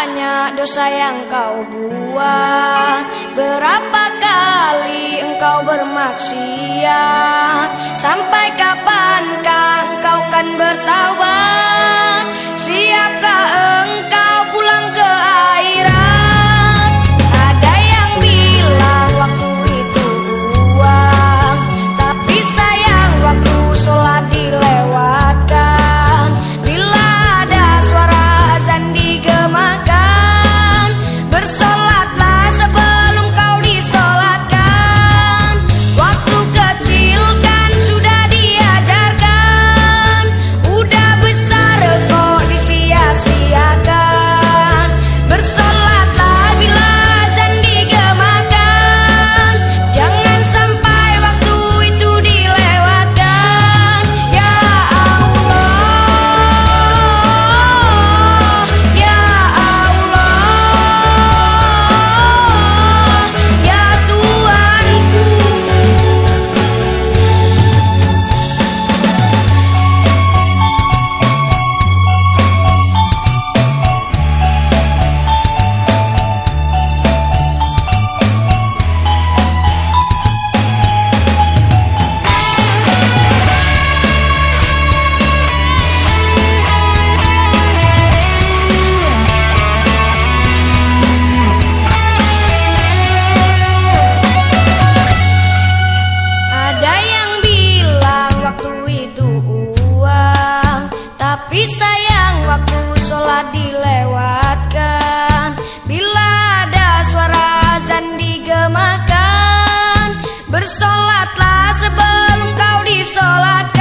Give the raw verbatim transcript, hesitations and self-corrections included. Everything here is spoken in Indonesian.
banyak dosa yang kau buat, berapa kali engkau bermaksiat, sampai kapankah engkau kan bertaubat? Siapkah engkau pulang ke akhirat? Ada yang bilang waktu itu uang, tapi sayang waktu sholat dilewatkan. Bila ada suara azan digemakan, bersolatlah sebelum kau disolatkan. Waktu kecil kan sudah diajarkan, udah besar kok disia-siakan. Bersolatlah bila azan digemakan, jangan sampai waktu itu dilewatkan. Ya Allah, ya Allah, ya Tuhanku. Ada yang bilang waktu itu uang, tapi sayang waktu sholat dilewatkan. Bila ada suara azan digemakan, bersolatlah sebelum kau disolatkan.